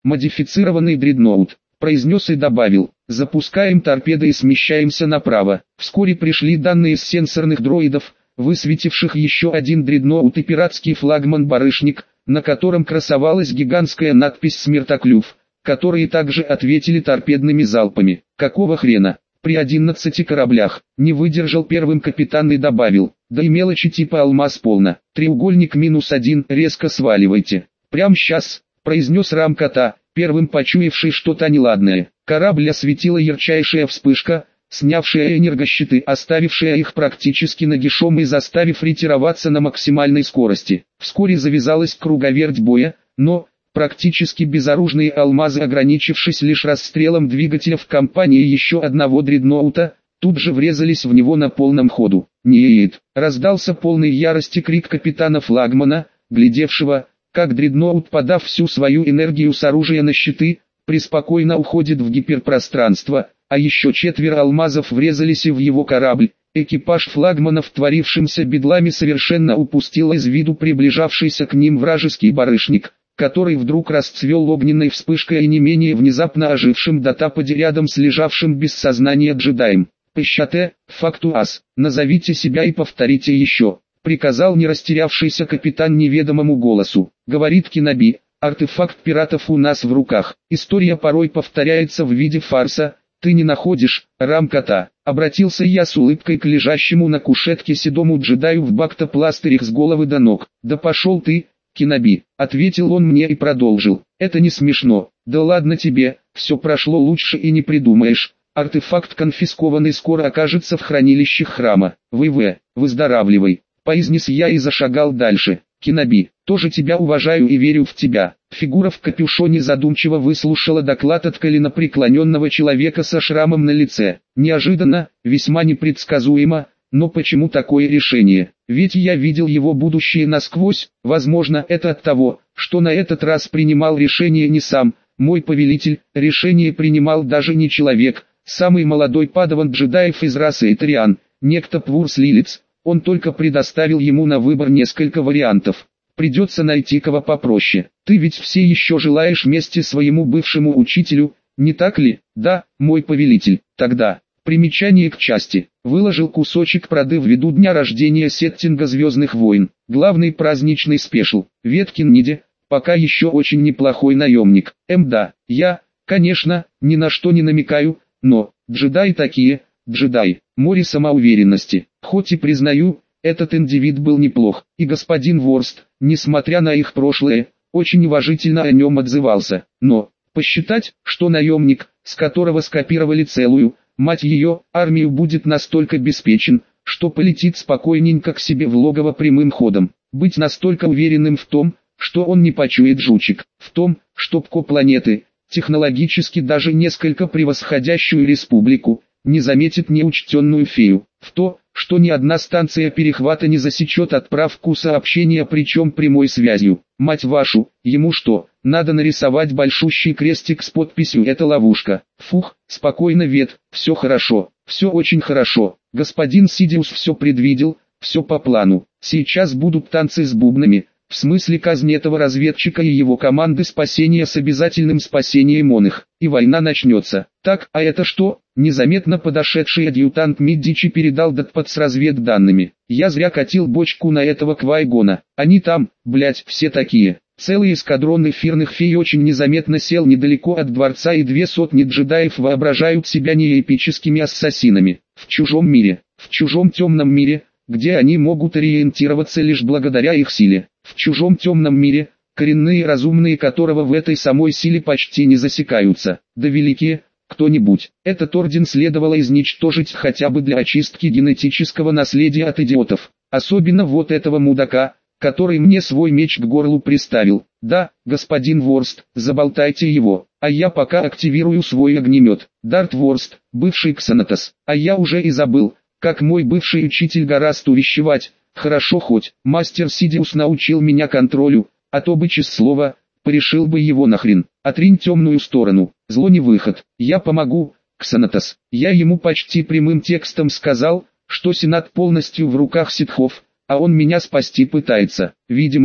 модифицированный дредноут, произнес и добавил: запускаем торпеды и смещаемся направо. Вскоре пришли данные с сенсорных дроидов, высветивших еще один дредноут и пиратский флагман «Барышник», на котором красовалась гигантская надпись «Смертоклюв», которые также ответили торпедными залпами. Какого хрена? При 11 кораблях, не выдержал первым капитан и добавил: да и мелочи типа алмаз полно, треугольник -1, резко сваливайте. Прям сейчас, произнес Рамката, первым почуявший что-то неладное. Корабль осветила ярчайшая вспышка, снявшая энергощиты, оставившая их практически нагишом и заставив ретироваться на максимальной скорости. Вскоре завязалась круговерть боя, но практически безоружные алмазы, ограничившись лишь расстрелом двигателя в компании еще одного дредноута, тут же врезались в него на полном ходу. «Нет!» — раздался полный ярости крик капитана флагмана, глядевшего, как дредноут, подав всю свою энергию с оружия на щиты, преспокойно уходит в гиперпространство, а еще 4 алмазов врезались и в его корабль. Экипаж флагмана в творившемся бедламе совершенно упустил из виду приближавшийся к ним вражеский барышник, который вдруг расцвел огненной вспышкой и не менее внезапно ожившим датаподе рядом с лежавшим без сознания джедаем. «Пощате, фактуас, назовите себя и повторите еще», — приказал не растерявшийся капитан неведомому голосу. Говорит Кеноби: «Артефакт пиратов у нас в руках. История порой повторяется в виде фарса. Ты не находишь, Рамката?» Обратился я с улыбкой к лежащему на кушетке седому джедаю в бактопластырях с головы до ног. «Да пошел ты, Кеноби», — ответил он мне и продолжил: «это не смешно. Да ладно тебе, все прошло лучше и не придумаешь. Артефакт конфискованный скоро окажется в хранилищах храма. Выздоравливай», — произнес я и зашагал дальше. «Кеноби, тоже тебя уважаю и верю в тебя». Фигура в капюшоне задумчиво выслушала доклад от коленопреклоненного человека со шрамом на лице. Неожиданно, весьма непредсказуемо, но почему такое решение? Ведь я видел его будущее насквозь. Возможно, это от того, что на этот раз принимал решение не сам, мой повелитель, решение принимал даже не человек, самый молодой падаван джедаев из расы Этериан, некто Пвурс Лилиц. Он только предоставил ему на выбор несколько вариантов. Придется найти кого попроще. Ты ведь все еще желаешь мести своему бывшему учителю, не так ли? Да, мой повелитель. Тогда, примечание к части, выложил кусочек проды ввиду дня рождения сеттинга «Звездных войн». Главный праздничный спешл. Веткин Ниди, пока еще очень неплохой наемник. Да, я, конечно, ни на что не намекаю, но, джедаи такие, джедай, море самоуверенности. Хоть и признаю, этот индивид был неплох, и господин Ворст, несмотря на их прошлое, очень уважительно о нем отзывался. Но, посчитать, что наемник, с которого скопировали целую, мать ее, армию, будет настолько обеспечен, что полетит спокойненько к себе в логово прямым ходом. Быть настолько уверенным в том, что он не почует жучек, в том, что ПКО планеты, технологически даже несколько превосходящую республику, не заметит неучтенную фею, в то, что ни одна станция перехвата не засечет отправку сообщения, причем прямой связью. Мать вашу, ему что, надо нарисовать большущий крестик с подписью «Это ловушка». Фух, спокойно, Вет, все хорошо, все очень хорошо. Господин Сидиус все предвидел, все по плану. Сейчас будут танцы с бубнами, в смысле казнь этого разведчика и его команды спасения с обязательным спасением он их, и война начнется. Так, а это что? Незаметно подошедший адъютант Миддичи передал датпад с разведданными. Я зря катил бочку на этого Квайгона. Они там, блять, все такие. Целый эскадрон эфирных фей очень незаметно сел недалеко от дворца, и 200 джедаев воображают себя неэпическими ассасинами. В чужом мире, в чужом темном мире, где они могут ориентироваться лишь благодаря их силе. В чужом темном мире, коренные разумные которого в этой самой силе почти не засекаются. Да великие, кто-нибудь. Этот орден следовало изничтожить хотя бы для очистки генетического наследия от идиотов. Особенно вот этого мудака, который мне свой меч к горлу приставил. Да, господин Ворст, заболтайте его, а я пока активирую свой огнемет. Дарт Ворст, бывший Ксанатос, а я уже и забыл, как мой бывший учитель гораст увещевать. Хорошо, хоть мастер Сидиус научил меня контролю, а то бы честное слово, порешил бы его нахрен. Отринь темную сторону, зло не выход. Я помогу, Ксанатос. Я ему почти прямым текстом сказал, что Сенат полностью в руках ситхов, а он меня спасти пытается. Видимо,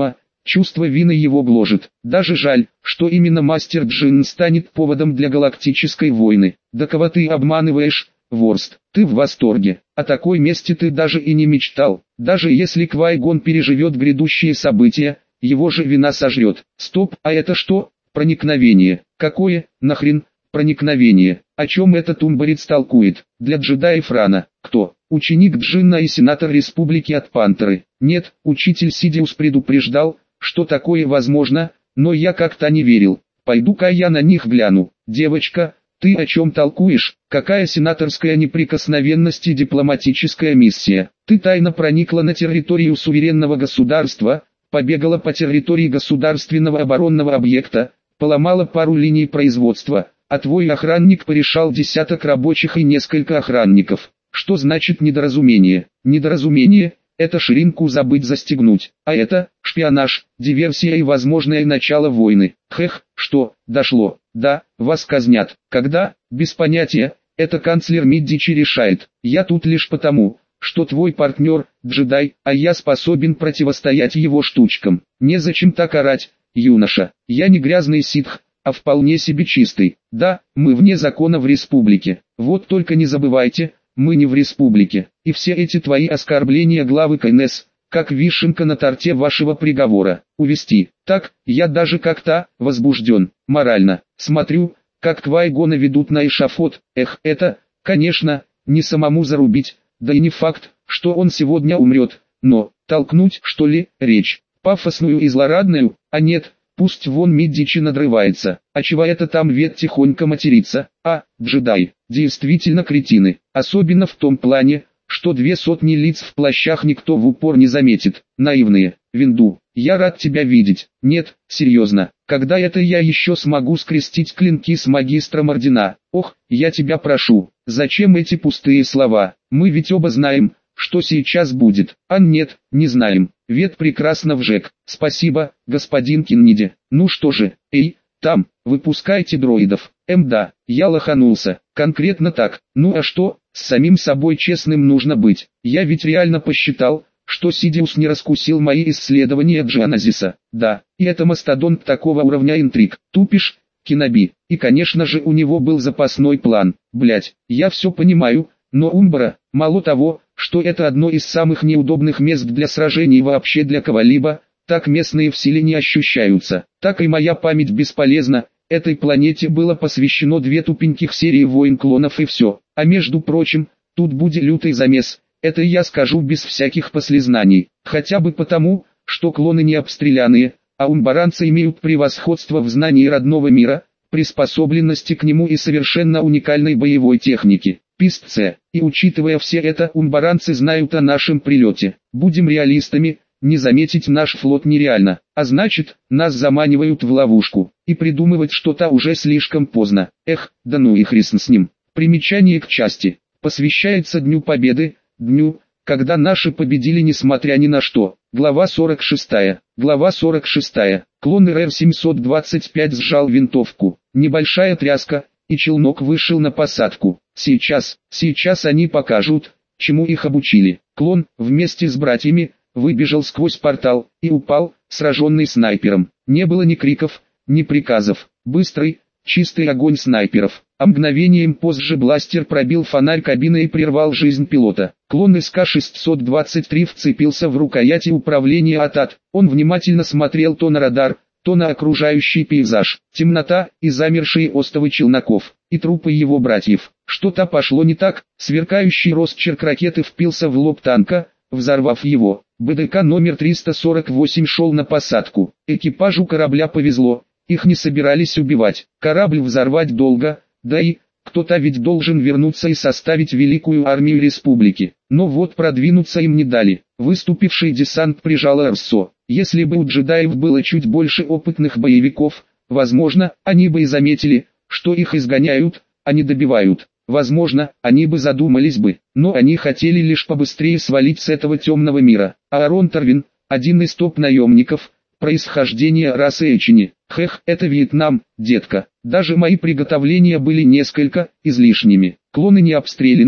чувство вины его гложет. Даже жаль, что именно мастер Джин станет поводом для галактической войны. Да кого ты обманываешь, Ворст? Ты в восторге. О такой мести ты даже и не мечтал. Даже если Квай-Гон переживет грядущие события, его же вина сожрет. Стоп, а это что? Проникновение. Какое, нахрен, проникновение? О чем этот умбарец толкует? Для джедаев рано. Кто? Ученик Джинна и сенатор республики от Пантеры. Нет, учитель Сидиус предупреждал, что такое возможно, но я как-то не верил. Пойду-ка я на них гляну. Девочка, ты о чем толкуешь? Какая сенаторская неприкосновенность и дипломатическая миссия? Ты тайно проникла на территорию суверенного государства, побегала по территории государственного оборонного объекта, поломала пару линий производства, а твой охранник порешал десяток рабочих и несколько охранников. Что значит недоразумение? Недоразумение – это ширинку забыть застегнуть, а это – шпионаж, диверсия и возможное начало войны. Хех, что, дошло? Да, вас казнят. Когда? Без понятия, это канцлер Миддичи решает. Я тут лишь потому, что твой партнер – джедай, а я способен противостоять его штучкам. Незачем так орать, юноша. Я не грязный ситх, а вполне себе чистый. Да, мы вне закона в республике. Вот только не забывайте, мы не в республике. И все эти твои оскорбления главы КНС, как вишенка на торте вашего приговора. Увести. Так, я даже как-то возбужден, морально. Смотрю, как Квай-Гона ведут на эшафот. Эх, это, конечно, не самому зарубить, да и не факт, что он сегодня умрет. Но, толкнуть, что ли, речь, пафосную и злорадную, а нет, пусть вон Миддичи надрывается, а чего это там вет тихонько матерится, а, джедай, действительно кретины, особенно в том плане, что 200 лиц в плащах никто в упор не заметит, наивные. Винду, я рад тебя видеть. Нет, серьезно, когда это я еще смогу скрестить клинки с магистром ордена? Ох, я тебя прошу, зачем эти пустые слова? Мы ведь оба знаем, что сейчас будет. А нет, не знаем. Вет прекрасно вжег. Спасибо, господин Кенниди. Ну что же, эй, там, выпускайте дроидов. Да, я лоханулся. Конкретно так. Ну а что, с самим собой честным нужно быть. Я ведь реально посчитал, что Сидиус не раскусил мои исследования Джианазиса. Да, и это мастодонт такого уровня интриг. Тупишь, Киноби. И конечно же у него был запасной план. Блять, я все понимаю, но Умбара, мало того, что это одно из самых неудобных мест для сражений вообще для кого-либо, так местные в силе не ощущаются. Так и моя память бесполезна. Этой планете было посвящено 2 тупеньких серии войн клонов и все. А между прочим, тут будет лютый замес. Это я скажу без всяких послезнаний, хотя бы потому, что клоны не обстрелянные, а умбаранцы имеют превосходство в знании родного мира, приспособленности к нему и совершенно уникальной боевой технике. Писце, и учитывая все это, умбаранцы знают о нашем прилете. Будем реалистами, не заметить наш флот нереально, а значит, нас заманивают в ловушку, и придумывать что-то уже слишком поздно. Эх, да ну и хрен с ним. Примечание к части, посвящается Дню Победы, дню, когда наши победили несмотря ни на что. Глава 46. Глава 46. Клон РР-725 сжал винтовку. Небольшая тряска, и челнок вышел на посадку. Сейчас они покажут, чему их обучили. Клон, вместе с братьями, выбежал сквозь портал, и упал, сраженный снайпером. Не было ни криков, ни приказов. Быстрый, чистый огонь снайперов. А мгновением позже бластер пробил фонарь кабины и прервал жизнь пилота. Клон СК-623 вцепился в рукояти управления АТАТ. Он внимательно смотрел то на радар, то на окружающий пейзаж. Темнота и замершие остовы челноков, и трупы его братьев. Что-то пошло не так, сверкающий росчерк ракеты впился в лоб танка, взорвав его. БДК номер 348 шел на посадку. Экипажу корабля повезло, их не собирались убивать. Корабль взорвать долго, да и, кто-то ведь должен вернуться и составить великую армию республики. Но вот продвинуться им не дали. Выступивший десант прижал РСО. Если бы у джедаев было чуть больше опытных боевиков, возможно, они бы и заметили, что их изгоняют, а не добивают. Возможно, они бы задумались бы, но они хотели лишь побыстрее свалить с этого темного мира. Аарон Тарвин, один из топ-наемников, происхождение расы Эчини. Хех, это Вьетнам, детка. Даже мои приготовления были несколько излишними. Клоны не обстрелянные,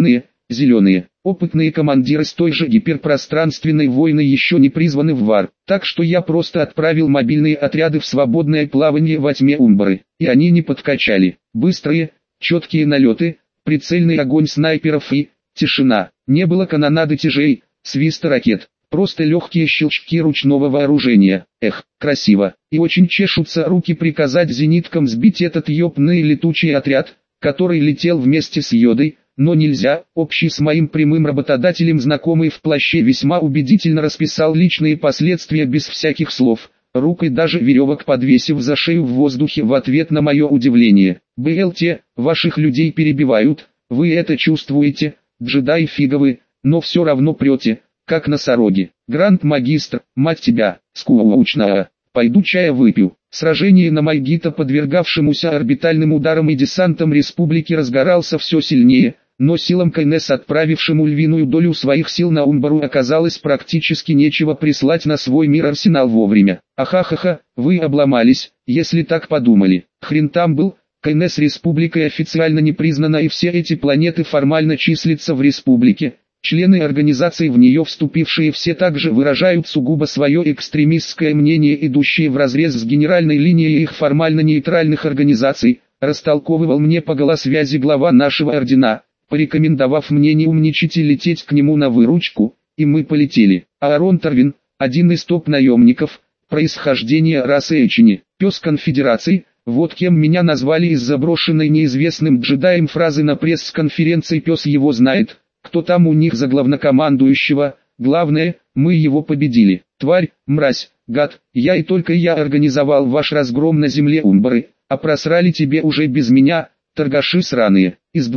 зеленые. Опытные командиры с той же гиперпространственной войны еще не призваны в ВАР, так что я просто отправил мобильные отряды в свободное плавание во тьме Умбры, и они не подкачали. Быстрые, четкие налеты, прицельный огонь снайперов и тишина. Не было канонады тяжей, свиста ракет, просто легкие щелчки ручного вооружения. Эх, красиво. И очень чешутся руки приказать зениткам сбить этот ёбаный летучий отряд, который летел вместе с Йодой. Но нельзя, общий с моим прямым работодателем знакомый в плаще весьма убедительно расписал личные последствия без всяких слов, рукой даже веревок подвесив за шею в воздухе в ответ на мое удивление. БЛТ, ваших людей перебивают, вы это чувствуете, джедаи фиговы, но все равно прете, как носороги. Гранд-магистр, мать тебя, скучная, пойду чая выпью. Сражение на Майгито, подвергавшемуся орбитальным ударам и десантам республики, разгорался все сильнее, но силам КНС, отправившему львиную долю своих сил на Умбару, оказалось практически нечего прислать на свой мир арсенал вовремя. Ахахаха, вы обломались, если так подумали. Хрен там был, КНС республикой официально не признана, и все эти планеты формально числятся в республике. Члены организации, в нее вступившие, все также выражают сугубо свое экстремистское мнение, идущее вразрез с генеральной линией их формально нейтральных организаций, растолковывал мне по голосвязи глава нашего ордена, порекомендовав мне не умничать и лететь к нему на выручку, и мы полетели. Аарон Тарвин, один из топ-наемников, происхождения расы Эчини, пес конфедерации, вот кем меня назвали из заброшенной неизвестным джедаем фразы на пресс-конференции. Пес его знает, кто там у них за главнокомандующего, главное, мы его победили. Тварь, мразь, гад, я и только я организовал ваш разгром на земле Умбры, а просрали тебе уже без меня, торгаши сраные. Из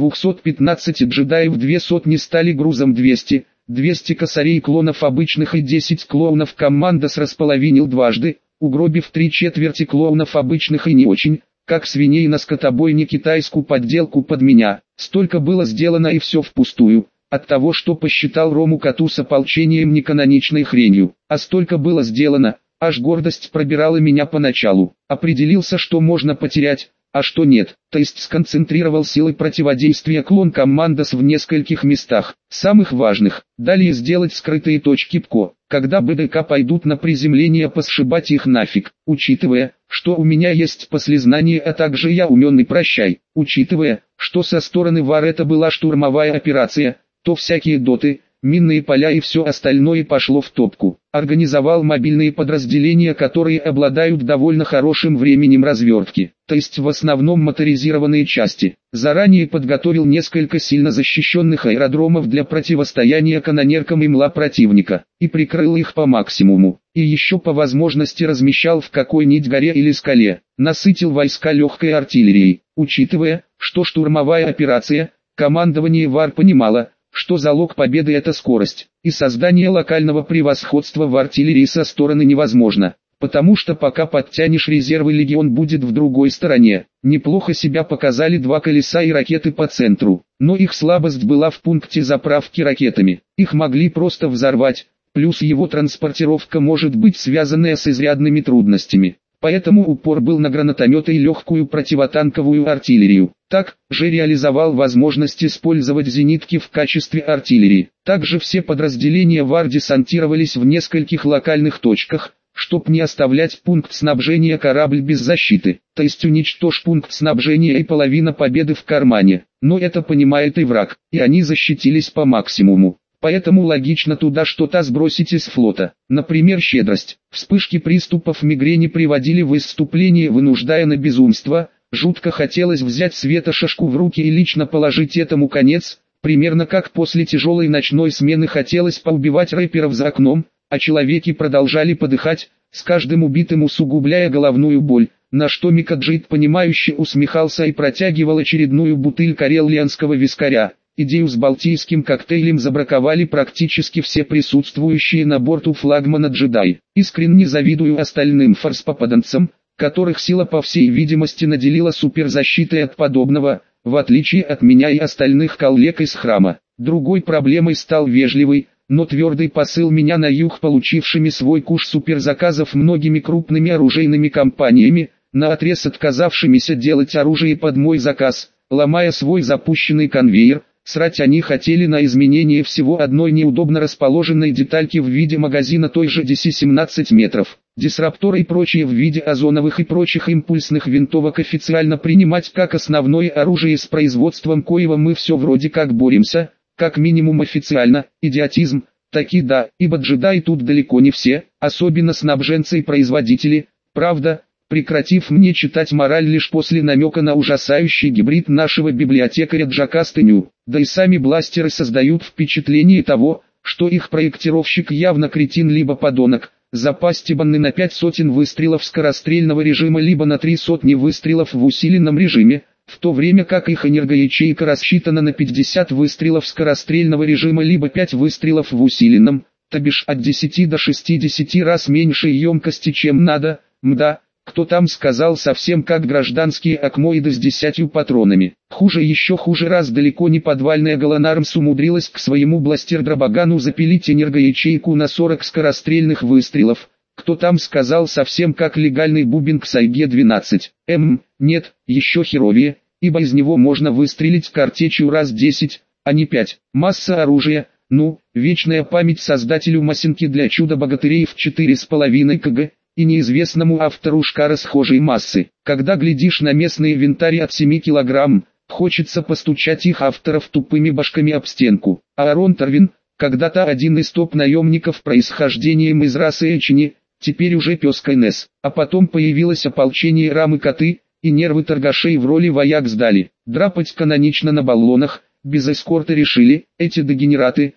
215 джедаев 200 стали грузом 200 косарей клонов обычных и 10 клоунов командос располовинил дважды, угробив 3/4 клоунов обычных и не очень, как свиней на скотобойне, китайскую подделку под меня. Столько было сделано, и все впустую. От того, что посчитал Рому Коту с ополчением неканоничной хренью. А столько было сделано, аж гордость пробирала меня поначалу. Определился, что можно потерять, а что нет. То есть сконцентрировал силы противодействия клон командос в нескольких местах, самых важных. Далее сделать скрытые точки ПКО. Когда БДК пойдут на приземление, посшибать их нафиг. Учитывая, что у меня есть послезнание, а также я умен и прощай. Учитывая, что со стороны ВАР это была штурмовая операция, то всякие доты, минные поля и все остальное пошло в топку. Организовал мобильные подразделения, которые обладают довольно хорошим временем развертки, то есть в основном моторизированные части. Заранее подготовил несколько сильно защищенных аэродромов для противостояния канонеркам и МЛА противника, и прикрыл их по максимуму. И еще по возможности размещал в какой-нибудь горе или скале. Насытил войска легкой артиллерией. Учитывая, что штурмовая операция, командование ВАР понимало, что залог победы — это скорость, и создание локального превосходства в артиллерии со стороны невозможно, потому что пока подтянешь резервы, легион будет в другой стороне. Неплохо себя показали два колеса и ракеты по центру, но их слабость была в пункте заправки ракетами. Их могли просто взорвать, плюс его транспортировка может быть связанная с изрядными трудностями. Поэтому упор был на гранатометы и легкую противотанковую артиллерию. Так же реализовал возможность использовать зенитки в качестве артиллерии. Также все подразделения ВАР десантировались в нескольких локальных точках, чтоб не оставлять пункт снабжения корабль без защиты. То есть уничтожь пункт снабжения и половина победы в кармане. Но это понимает и враг, и они защитились по максимуму. Поэтому логично туда что-то сбросить из флота. Например, щедрость. Вспышки приступов мигрени приводили в исступление, вынуждая на безумство. Жутко хотелось взять светошашку в руки и лично положить этому конец. Примерно как после тяжелой ночной смены хотелось поубивать рэперов за окном, а человеки продолжали подыхать, с каждым убитым усугубляя головную боль. На что Микаджит понимающе усмехался и протягивал очередную бутыль карелианского вискаря. Идею с балтийским коктейлем забраковали практически все присутствующие на борту флагмана джедаи. Искренне завидую остальным форс-попаданцам, которых сила по всей видимости наделила суперзащитой от подобного, в отличие от меня и остальных коллег из храма. Другой проблемой стал вежливый, но твердый посыл меня на юг, получившими свой куш суперзаказов многими крупными оружейными компаниями, наотрез отказавшимися делать оружие под мой заказ, ломая свой запущенный конвейер, Срать они хотели на изменение всего одной неудобно расположенной детальки в виде магазина той же DC-17 метров. Дисрапторы и прочие в виде озоновых и прочих импульсных винтовок официально принимать как основное оружие, с производством коего мы все вроде как боремся, как минимум официально. Идиотизм, таки да, ибо джедаи тут далеко не все, особенно снабженцы и производители. Правда, прекратив мне читать мораль лишь после намека на ужасающий гибрид нашего библиотекаря Джакасты Ню, да и сами бластеры создают впечатление того, что их проектировщик явно кретин либо подонок, запастебанный на 5 сотен выстрелов скорострельного режима либо на 3 сотни выстрелов в усиленном режиме, в то время как их энергоячейка рассчитана на 50 выстрелов скорострельного режима либо 5 выстрелов в усиленном, то бишь от 10 до 60 раз меньшей емкости чем надо. Мда, кто там сказал, совсем как гражданские акмоиды с 10 патронами. Хуже, еще хуже, раз далеко не подвальная Галанармс умудрилась к своему бластер-дробогану запилить энергоячейку на 40 скорострельных выстрелов. Кто там сказал, совсем как легальный бубен к Сайге-12. Нет, еще херовее, ибо из него можно выстрелить картечью раз 10, а не 5. Масса оружия, вечная память создателю масинки для чудо-богатырей в 4,5 кг, и неизвестному автору шкара схожей массы. Когда глядишь на местные винтари от 7 килограмм, хочется постучать их авторов тупыми башками об стенку. Аарон Тарвин, когда-то один из топ-наемников происхождением из расы Эчни, теперь уже пес Кайнес. А потом появилось ополчение Рамы-коты, и нервы торгашей в роли вояк сдали. Драпать канонично на баллонах, без эскорта решили, эти дегенераты.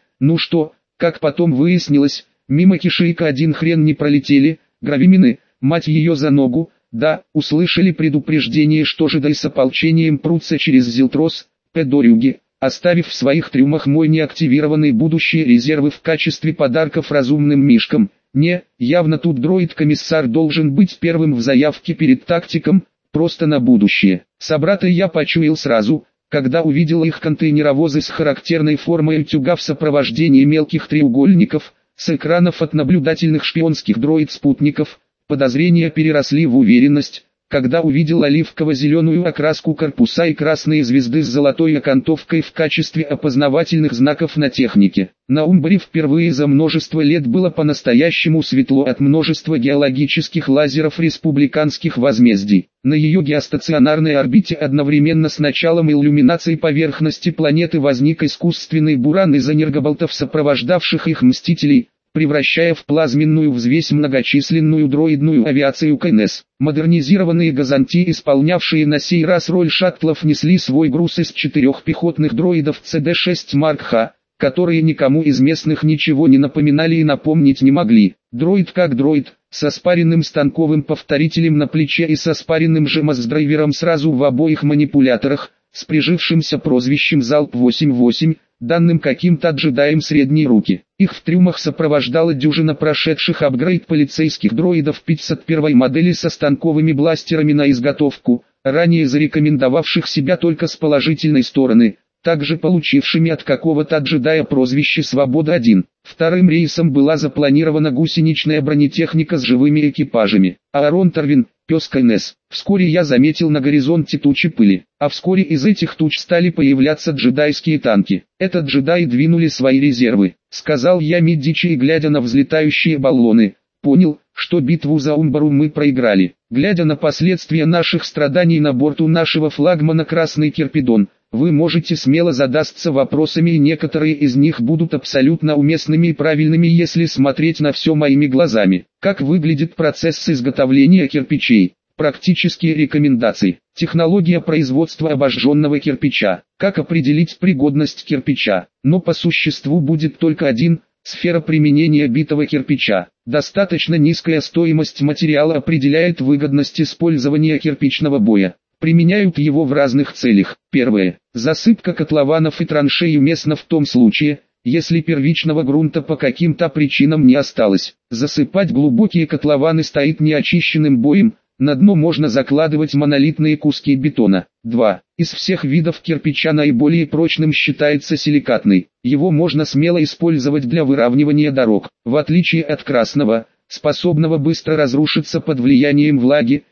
Как потом выяснилось, мимо кишейка один хрен не пролетели. Гравимины, мать ее за ногу, да, услышали предупреждение, что жедаи с ополчением прутся через Зилтрос, педорюги, оставив в своих трюмах мой неактивированные будущие резервы в качестве подарков разумным мишкам. Явно тут дроид-комиссар должен быть первым в заявке перед тактиком, просто на будущее. Собрата я почуял сразу, когда увидел их контейнеровозы с характерной формой утюга в сопровождении мелких треугольников. С экранов от наблюдательных шпионских дроид-спутников, подозрения переросли в уверенность, когда увидел оливково-зеленую окраску корпуса и красные звезды с золотой окантовкой в качестве опознавательных знаков на технике. На Умбре впервые за множество лет было по-настоящему светло от множества геологических лазеров республиканских возмездий. На ее геостационарной орбите одновременно с началом иллюминации поверхности планеты возник искусственный буран из энергоболтов, сопровождавших их мстителей, превращая в плазменную взвесь многочисленную дроидную авиацию КНС. Модернизированные газанти, исполнявшие на сей раз роль шаттлов, несли свой груз из 4 пехотных дроидов CD-6 Mark Х, которые никому из местных ничего не напоминали и напомнить не могли. Дроид как дроид, со спаренным станковым повторителем на плече и со спаренным же мозг-драйвером сразу в обоих манипуляторах, с прижившимся прозвищем Залп-88, данным каким-то джедаем средней руки. Их в трюмах сопровождала дюжина прошедших апгрейд полицейских дроидов 501 модели со станковыми бластерами на изготовку, ранее зарекомендовавших себя только с положительной стороны, также получившими от какого-то джедая прозвище «Свобода-1». Вторым рейсом была запланирована гусеничная бронетехника с живыми экипажами. Аарон Тарвин, пес Кайнес. Вскоре я заметил на горизонте тучи пыли, а вскоре из этих туч стали появляться джедайские танки. Это джедаи двинули свои резервы, сказал я Медичи, глядя на взлетающие баллоны. Понял, что битву за Умбару мы проиграли. Глядя на последствия наших страданий на борту нашего флагмана «Красный Кирпидон», вы можете смело задаться вопросами, и некоторые из них будут абсолютно уместными и правильными, если смотреть на все моими глазами. Как выглядит процесс изготовления кирпичей? Практические рекомендации. Технология производства обожженного кирпича. Как определить пригодность кирпича? Но по существу будет только один. Сфера применения битого кирпича. Достаточно низкая стоимость материала определяет выгодность использования кирпичного боя. Применяют его в разных целях. Первое. Засыпка котлованов и траншей уместна в том случае, если первичного грунта по каким-то причинам не осталось. Засыпать глубокие котлованы стоит неочищенным боем, на дно можно закладывать монолитные куски бетона. 2. Из всех видов кирпича наиболее прочным считается силикатный. Его можно смело использовать для выравнивания дорог. В отличие от красного, способного быстро разрушиться под влиянием влаги,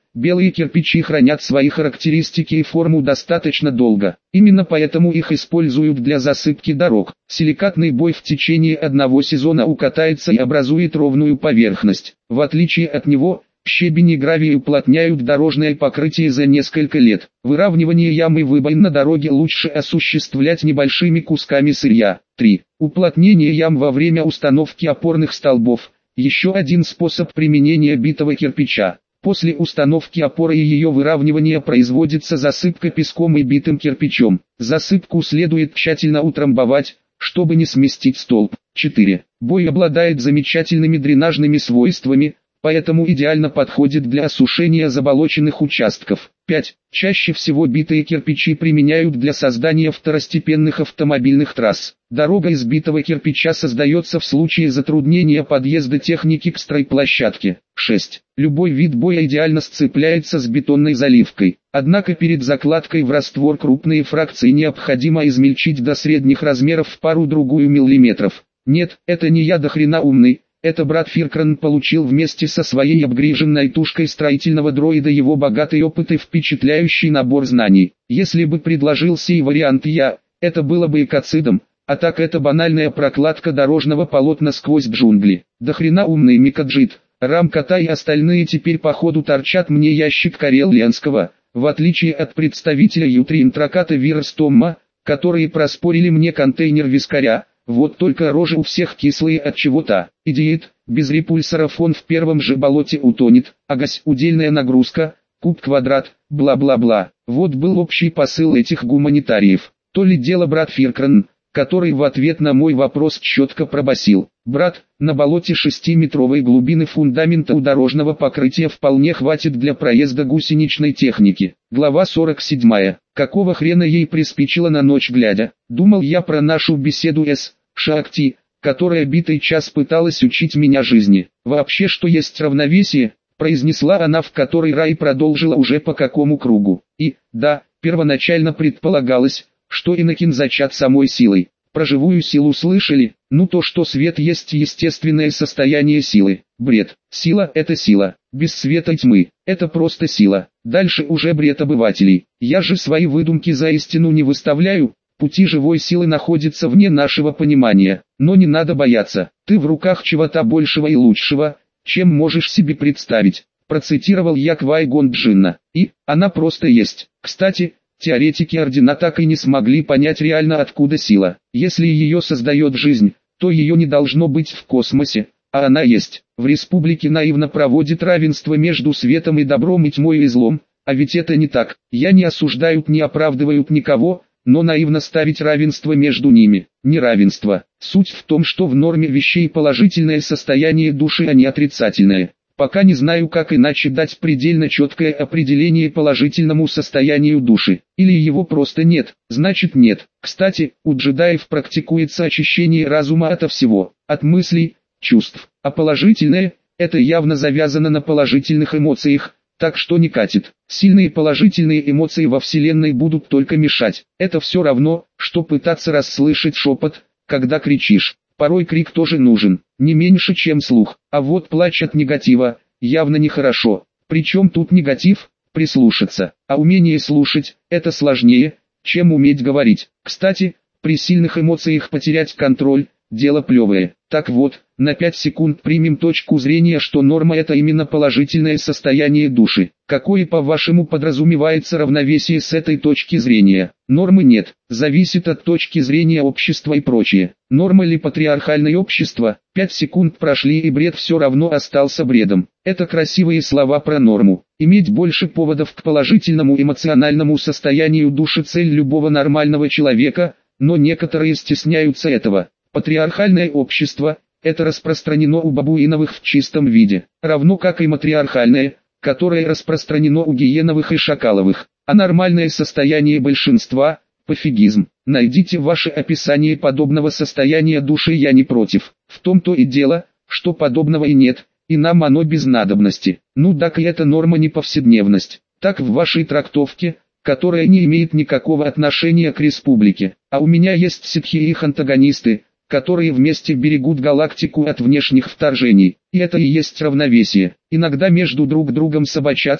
белые кирпичи хранят свои характеристики и форму достаточно долго. Именно поэтому их используют для засыпки дорог. Силикатный бой в течение одного сезона укатается и образует ровную поверхность. В отличие от него, щебень и гравий уплотняют дорожное покрытие за несколько лет. Выравнивание ям и выбоин на дороге лучше осуществлять небольшими кусками сырья. 3. Уплотнение ям во время установки опорных столбов. Еще один способ применения битого кирпича. После установки опоры и ее выравнивания производится засыпка песком и битым кирпичом. Засыпку следует тщательно утрамбовать, чтобы не сместить столб. 4. Бой обладает замечательными дренажными свойствами, поэтому идеально подходит для осушения заболоченных участков. 5. Чаще всего битые кирпичи применяют для создания второстепенных автомобильных трасс. Дорога из битого кирпича создается в случае затруднения подъезда техники к стройплощадке. 6. Любой вид боя идеально сцепляется с бетонной заливкой. Однако перед закладкой в раствор крупные фракции необходимо измельчить до средних размеров в пару-другую миллиметров. Нет, это не я до хрена умный. Это брат Фиркран получил вместе со своей обгриженной тушкой строительного дроида его богатый опыт и впечатляющий набор знаний. Если бы предложил сей вариант я, это было бы экоцидом, а так это банальная прокладка дорожного полотна сквозь джунгли. До хрена умный Микаджит, Рамкота и остальные теперь походу торчат мне ящик Карелленского, в отличие от представителя Ютри Интраката Вирстомма, которые проспорили мне контейнер вискаря. Вот только рожи у всех кислые от чего-то. Идиот, без репульсоров он в первом же болоте утонет, агась удельная нагрузка, куб квадрат, бла-бла-бла. Вот был общий посыл этих гуманитариев. То ли дело брат Фиркран, который в ответ на мой вопрос четко пробасил. Брат, на болоте 6-метровой глубины фундамента у дорожного покрытия вполне хватит для проезда гусеничной техники. Глава 47. Какого хрена ей приспичило на ночь глядя? Думал я про нашу беседу с Шакти, которая битый час пыталась учить меня жизни. Вообще, что есть равновесие, произнесла она в который раз и продолжила уже по какому кругу. И, да, первоначально предполагалось, что Иннокен зачат самой силой. Про живую силу слышали? Ну то, что свет есть естественное состояние силы. Бред. Сила – это сила. Без света тьмы. Это просто сила. Дальше уже бред обывателей. Я же свои выдумки за истину не выставляю. Пути живой силы находятся вне нашего понимания. Но не надо бояться. Ты в руках чего-то большего и лучшего, чем можешь себе представить. Процитировал я Квай-Гон Джинна. И, она просто есть. Кстати, теоретики Ордена так и не смогли понять реально откуда сила. Если ее создает жизнь, то ее не должно быть в космосе, а она есть. В республике наивно проводит равенство между светом и добром и тьмой и злом, а ведь это не так. Я не осуждают, не оправдывают никого, но наивно ставить равенство между ними. Неравенство. Суть в том, что в норме вещей положительное состояние души, а не отрицательное. Пока не знаю, как иначе дать предельно четкое определение положительному состоянию души. Или его просто нет, значит нет. Кстати, у джедаев практикуется очищение разума ото всего, от мыслей, чувств. А положительное, это явно завязано на положительных эмоциях, так что не катит. Сильные положительные эмоции во Вселенной будут только мешать. Это все равно, что пытаться расслышать шепот, когда кричишь. Порой крик тоже нужен, не меньше, чем слух. А вот плач от негатива, явно нехорошо. Причем тут негатив? Прислушаться. А умение слушать, это сложнее, чем уметь говорить. Кстати, при сильных эмоциях потерять контроль, дело плевое. Так вот, на 5 секунд примем точку зрения, что норма это именно положительное состояние души. Какое по-вашему подразумевается равновесие с этой точки зрения? Нормы нет, зависит от точки зрения общества и прочее. Норма ли патриархальное общество? 5 секунд прошли и бред все равно остался бредом. Это красивые слова про норму. Иметь больше поводов к положительному эмоциональному состоянию души цель любого нормального человека, но некоторые стесняются этого. Патриархальное общество – это распространено у бабуиновых в чистом виде, равно как и матриархальное, которое распространено у гиеновых и шакаловых. А нормальное состояние большинства – пофигизм. Найдите ваше описание подобного состояния души, я не против. В том-то и дело, что подобного и нет, и нам оно без надобности. Ну так и это норма не повседневность. Так в вашей трактовке, которая не имеет никакого отношения к республике. А у меня есть ситхи и их антагонисты, которые вместе берегут галактику от внешних вторжений. И это и есть равновесие. Иногда между друг другом собачатся,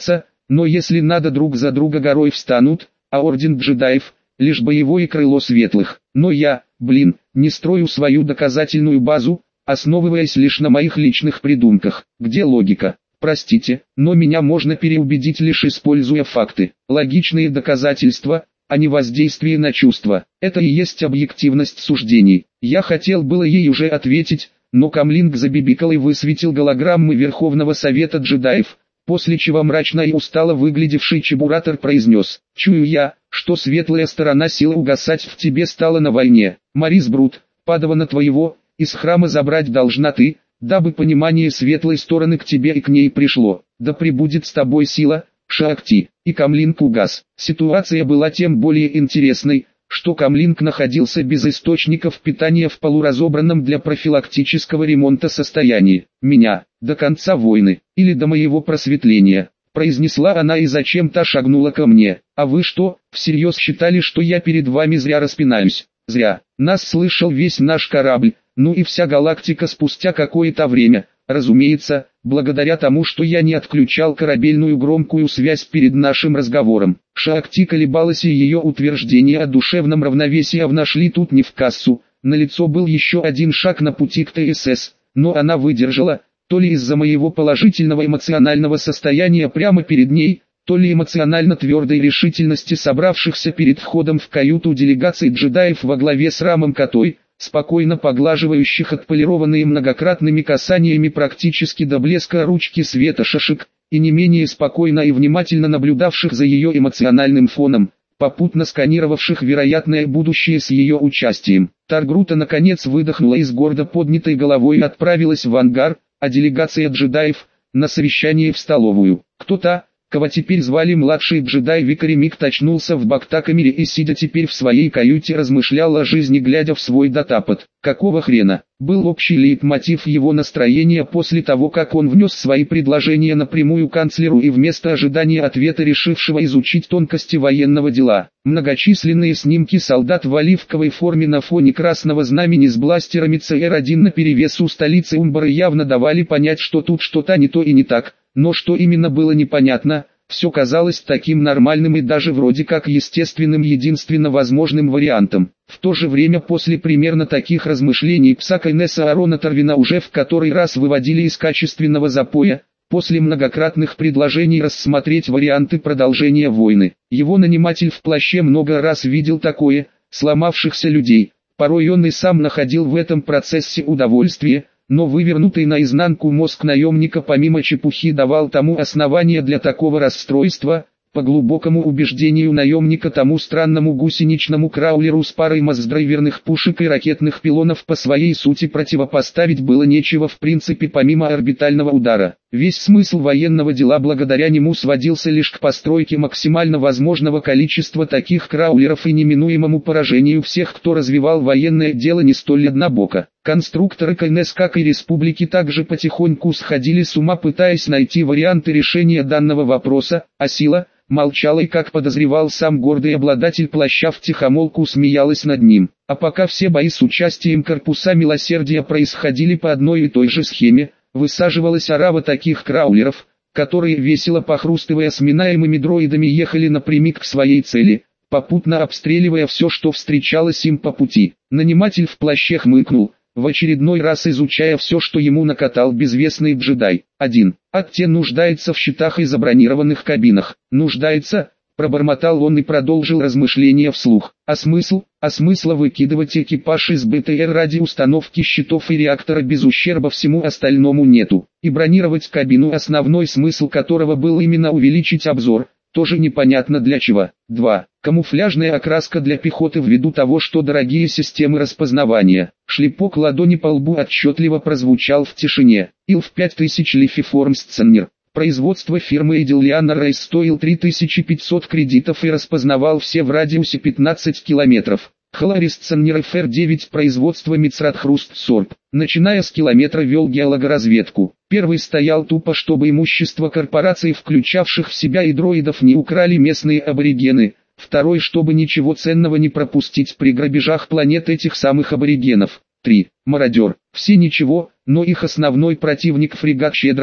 но если надо друг за друга горой встанут, а орден джедаев – лишь боевое крыло светлых. Но я, не строю свою доказательную базу, основываясь лишь на моих личных придумках. Где логика? Простите, но меня можно переубедить лишь используя факты. Логичные доказательства, а не воздействие на чувства. Это и есть объективность суждений. Я хотел было ей уже ответить, но Камлинг забибикал и высветил голограммы Верховного Совета джедаев, после чего мрачно и устало выглядевший чебуратор произнес: «Чую я, что светлая сторона силы угасать в тебе стала на войне. Марис Брут, падавана твоего, из храма забрать должна ты, дабы понимание светлой стороны к тебе и к ней пришло. Да пребудет с тобой сила, Шаакти». И Камлинг угас. Ситуация была тем более интересной, что Камлинг находился без источников питания в полуразобранном для профилактического ремонта состоянии. «Меня, до конца войны, или до моего просветления», произнесла она и зачем-то шагнула ко мне. «А вы что, всерьез считали, что я перед вами зря распинаюсь?» «Зря. Нас слышал весь наш корабль, ну и вся галактика спустя какое-то время, разумеется, благодаря тому, что я не отключал корабельную громкую связь перед нашим разговором». Шаакти колебалась, и ее утверждение о душевном равновесии нашли тут не в кассу. Налицо был еще один шаг на пути к ТСС, но она выдержала, то ли из-за моего положительного эмоционального состояния прямо перед ней, то ли эмоционально твердой решительности собравшихся перед входом в каюту делегации джедаев во главе с Рамом Котой, спокойно поглаживающих отполированные многократными касаниями практически до блеска ручки света шашек, и не менее спокойно и внимательно наблюдавших за ее эмоциональным фоном, попутно сканировавших вероятное будущее с ее участием. Таргрута наконец выдохнула и с гордо поднятой головой отправилась в ангар, а делегация джедаев – на совещание в столовую. Кто-то, кого теперь звали младший джедай Викари Микт, очнулся в бактакамере и, сидя теперь в своей каюте, размышлял о жизни, глядя в свой датапад. Какого хрена? Был общий лейтмотив его настроения после того, как он внес свои предложения напрямую канцлеру и вместо ожидания ответа решившего изучить тонкости военного дела. Многочисленные снимки солдат в оливковой форме на фоне красного знамени с бластерами ЦР-1 наперевес у столицы Умбары явно давали понять, что тут что-то не то и не так. Но что именно было непонятно, все казалось таким нормальным и даже вроде как естественным, единственно возможным вариантом. В то же время после примерно таких размышлений Псака Инесса Арона Тарвина уже в который раз выводили из качественного запоя, после многократных предложений рассмотреть варианты продолжения войны. Его наниматель в плаще много раз видел такое, сломавшихся людей, порой он и сам находил в этом процессе удовольствие, но вывернутый наизнанку мозг наемника помимо чепухи давал тому основания для такого расстройства. По глубокому убеждению наемника, тому странному гусеничному краулеру с парой маздрайверных пушек и ракетных пилонов по своей сути противопоставить было нечего в принципе помимо орбитального удара. Весь смысл военного дела благодаря нему сводился лишь к постройке максимально возможного количества таких краулеров и неминуемому поражению всех, кто развивал военное дело не столь однобоко. Конструкторы КНС, как и республики, также потихоньку сходили с ума, пытаясь найти варианты решения данного вопроса, а сила молчала и, как подозревал сам гордый обладатель плаща, втихомолку смеялась над ним. А пока все бои с участием корпуса милосердия происходили по одной и той же схеме, высаживалась орава таких краулеров, которые, весело похрустывая сминаемыми дроидами, ехали напрямик к своей цели, попутно обстреливая все, что встречалось им по пути. Наниматель в плаще хмыкнул, в очередной раз изучая все, что ему накатал безвестный джедай. 1. Атте нуждается в щитах и забронированных кабинах. Нуждается, пробормотал он и продолжил размышления вслух. А смысла выкидывать экипаж из БТР ради установки щитов и реактора без ущерба всему остальному нету. И бронировать кабину, основной смысл которого был именно увеличить обзор, тоже непонятно для чего. 2. Камуфляжная окраска для пехоты ввиду того, что дорогие системы распознавания. Шлепок ладони по лбу отчетливо прозвучал в тишине. ИЛ-5000 Лифиформ Сценнер. Производство фирмы Эдельяна Рейс стоил 3500 кредитов и распознавал все в радиусе 15 километров. Халарис Сценнер FR9 производства Мицрат Хруст Сорб. Начиная с километра вел геологоразведку. Первый стоял тупо, чтобы имущество корпораций, включавших в себя и дроидов, не украли местные аборигены. Второй, чтобы ничего ценного не пропустить при грабежах планет этих самых аборигенов. 3. Мародер. Все ничего, но их основной противник фрегат «Щедрость»,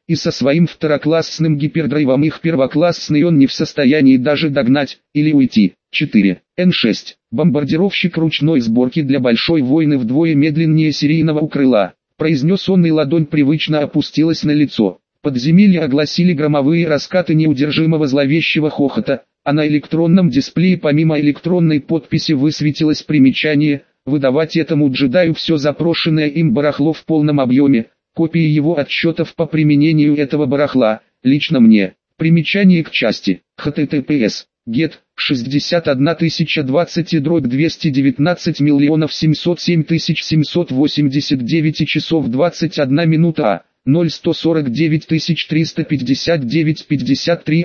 и со своим второклассным гипердрайвом их первоклассный он не в состоянии даже догнать или уйти. 4. Н-6. Бомбардировщик ручной сборки для большой войны вдвое медленнее серийного у крыла. Произнес он, и ладонь привычно опустилась на лицо. Подземелье огласили громовые раскаты неудержимого зловещего хохота, а на электронном дисплее помимо электронной подписи высветилось примечание: выдавать этому джедаю все запрошенное им барахло в полном объеме, копии его отчетов по применению этого барахла, лично мне. Примечание к части. https get 61020/219 707 часов 21 минута 0149 359 53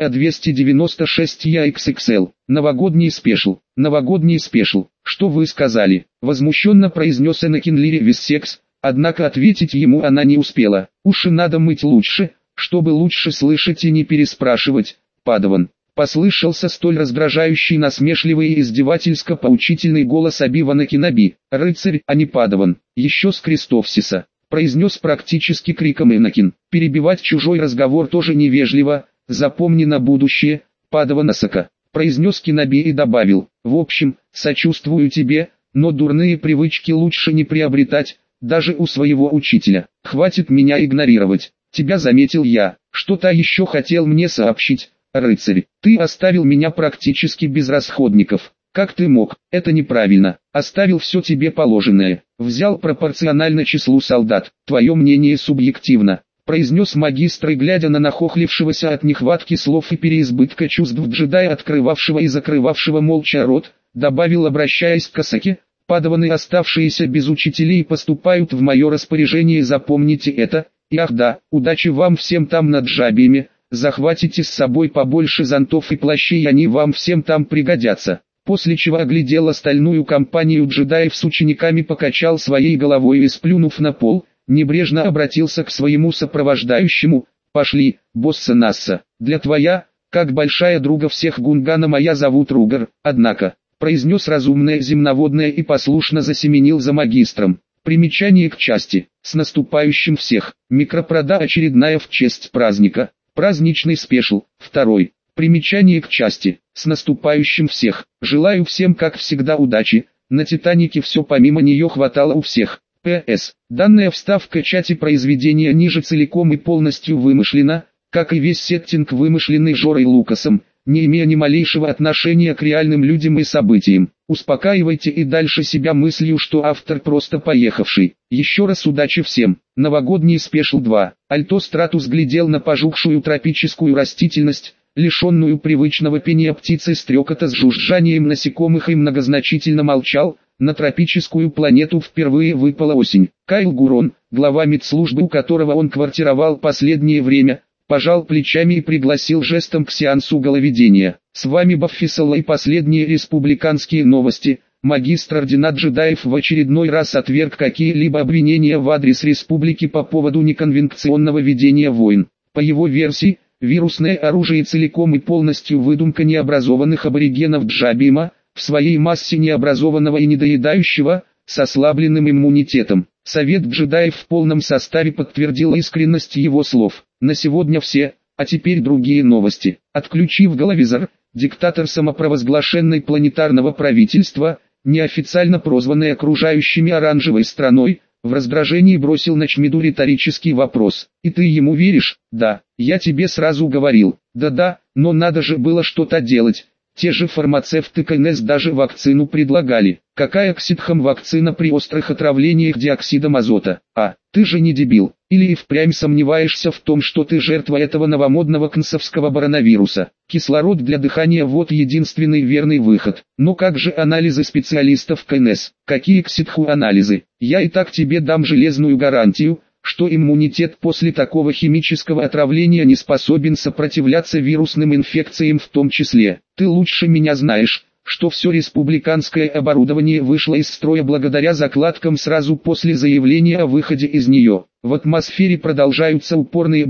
296 XXL. Новогодний спешл. Новогодний спешл. Что вы сказали? Возмущенно произнес Энакин Лири Виссекс, однако ответить ему она не успела. Уши надо мыть лучше, чтобы лучше слышать и не переспрашивать. Падаван. Послышался столь раздражающий, насмешливый и издевательско-поучительный голос Оби-Вана Кеноби. Рыцарь, а не Падаван. Еще с Крестовсиса. Произнес практически криком Энакин. Перебивать чужой разговор тоже невежливо, запомни на будущее, Падаван Асака. Произнес Кеноби и добавил: в общем, сочувствую тебе, но дурные привычки лучше не приобретать, даже у своего учителя. Хватит меня игнорировать. Тебя заметил я. Что-то еще хотел мне сообщить, рыцарь. Ты оставил меня практически без расходников. Как ты мог? Это неправильно. Оставил все тебе положенное. Взял пропорционально числу солдат. Твое мнение субъективно. Произнес магистр, и глядя на нахохлившегося от нехватки слов и переизбытка чувств джедая, открывавшего и закрывавшего молча рот, добавил, обращаясь к Асаке: Падаваны, оставшиеся без учителей, поступают в мое распоряжение, запомните это. И ах да, удачи вам всем там над Джабиями. Захватите с собой побольше зонтов и плащей, они вам всем там пригодятся. После чего оглядел остальную компанию джедаев с учениками, покачал своей головой и, сплюнув на пол, небрежно обратился к своему сопровождающему: пошли, босса Насса, для твоя, как большая друга всех Гунгана, моя зовут Ругар, однако, произнес разумное земноводное и послушно засеменил за магистром. Примечание к части. С наступающим всех. Микропрода очередная в честь праздника. Праздничный спешл. 2. Примечание к части. С наступающим всех. Желаю всем, как всегда, удачи. На Титанике все помимо нее хватало у всех. П.С. Данная вставка чати произведения ниже целиком и полностью вымышлена, как и весь сеттинг, вымышленный Жорой Лукасом, не имея ни малейшего отношения к реальным людям и событиям. Успокаивайте и дальше себя мыслью, что автор просто поехавший. Еще раз удачи всем. Новогодний спешл 2. Альто Стратус глядел на пожухшую тропическую растительность, лишенную привычного пения птицы, стрекота с жужжанием насекомых, и многозначительно молчал. На тропическую планету впервые выпала осень. Кайл Гурон, глава медслужбы, у которого он квартировал последнее время, пожал плечами и пригласил жестом к сеансу головедения. С вами Баффисалла и последние республиканские новости. Магистр ордена джедаев в очередной раз отверг какие-либо обвинения в адрес республики по поводу неконвенционного ведения войн. По его версии, вирусное оружие целиком и полностью выдумка необразованных аборигенов Джабима, в своей массе необразованного и недоедающего, с ослабленным иммунитетом. Совет джедаев в полном составе подтвердил искренность его слов. На сегодня все, а теперь другие новости. Отключив головизор, диктатор самопровозглашенной планетарного правительства, неофициально прозванный окружающими оранжевой страной, в раздражении бросил на Чмиду риторический вопрос. «И ты ему веришь?» «Да, я тебе сразу говорил». «Да-да, но надо же было что-то делать. Те же фармацевты КНС даже вакцину предлагали. Какая к ситхам вакцина при острых отравлениях диоксидом азота? А, ты же не дебил. Или и впрямь сомневаешься в том, что ты жертва этого новомодного кнсовского коронавируса? Кислород для дыхания — вот единственный верный выход. Но как же анализы специалистов КНС? Какие к ситху анализы? Я и так тебе дам железную гарантию, что иммунитет после такого химического отравления не способен сопротивляться вирусным инфекциям в том числе. Ты лучше меня знаешь, что все республиканское оборудование вышло из строя благодаря закладкам сразу после заявления о выходе из нее. В атмосфере продолжаются упорные бои,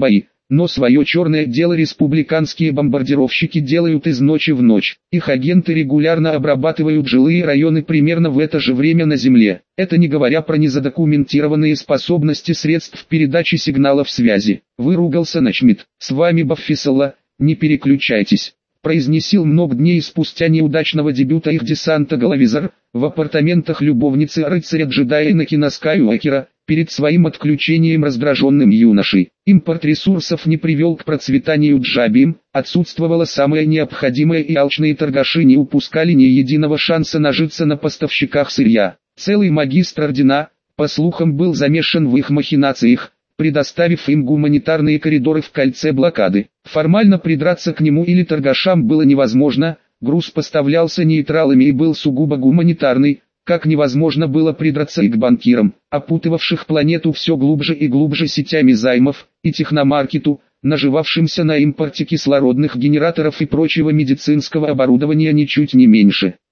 Но свое черное дело республиканские бомбардировщики делают из ночи в ночь. Их агенты регулярно обрабатывают жилые районы примерно в это же время на Земле. Это не говоря про незадокументированные способности средств передачи сигналов связи. Выругался Начмит. С вами Баффисала, не переключайтесь. Произнесил много дней спустя неудачного дебюта их десанта Головизор, в апартаментах любовницы рыцаря-джедая Энакина Скайуокера, перед своим отключением раздраженным юношей. Импорт ресурсов не привел к процветанию Джабиим, отсутствовало самое необходимое и алчные торгаши не упускали ни единого шанса нажиться на поставщиках сырья. Целый магистр ордена, по слухам, был замешан в их махинациях, предоставив им гуманитарные коридоры в кольце блокады. Формально придраться к нему или торгашам было невозможно, груз поставлялся нейтралами и был сугубо гуманитарный, как невозможно было придраться и к банкирам, опутывавших планету все глубже и глубже сетями займов, и техномаркету, наживавшимся на импорте кислородных генераторов и прочего медицинского оборудования ничуть не меньше.